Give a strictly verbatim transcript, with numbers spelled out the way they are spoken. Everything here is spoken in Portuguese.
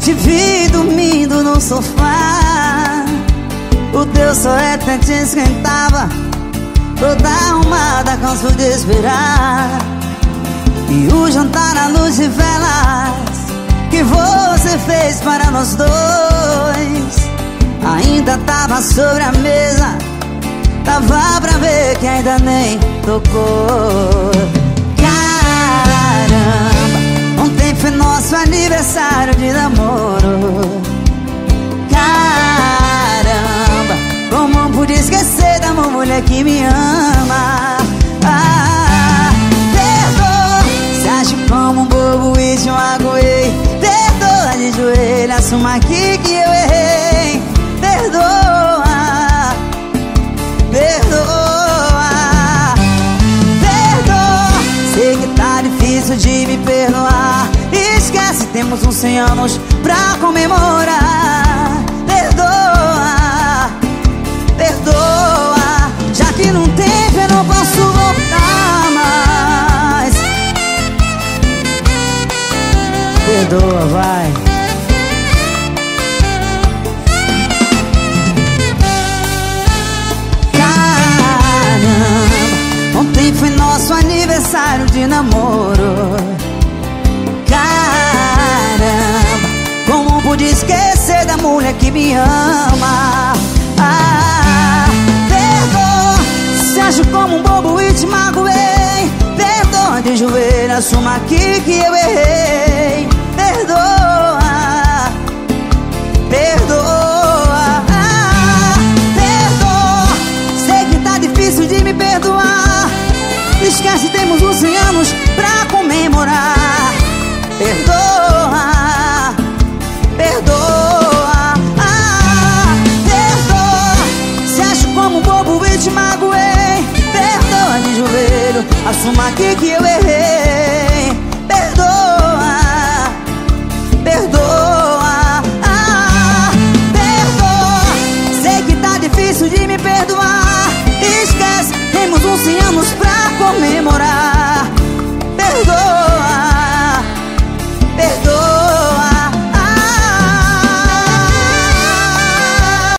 te vi dormindo no sofá. O teu suéter esquentava, toda arrumada, cansou de esperar. E o jantar à luz de velas que você fez para nós dois ainda tava sobre a mesa. Tava pra ver que ainda nem tocou. Caramba, ontem foi nosso aniversário de namoro. Caramba, como pude esquecer da mulher que me ama. Ah, perdoa, se acha como um bobo e te magoei. Perdoa de joelho, assuma aqui que eu errei. Perdoa, perdoa, perdoa. Sei que tá difícil de me perdoar. Esquece, temos uns cem anos pra comemorar. Perdoa, perdoa. Já que não tem, eu não posso voltar mais. Perdoa, vai. Ontem foi nosso aniversário de namoro. Caramba, como pude esquecer da mulher que me ama. Ah, perdoa, se acho como um bobo e te magoei. Perdoa de joelho, assuma aqui que eu errei. Perdoa, perdoa, ah, perdoa. Sei que tá difícil de me perdoar. Esquece, temos uns cem anos pra comemorar. Perdoa, perdoa, ah, perdoa. Se acho como um bobo e te magoei. Perdoa de joelho, assuma aqui que eu errei. Perdoa, perdoa, ah, perdoa. Sei que tá difícil de me perdoar. Esquece, temos uns cem anos pra comemorar.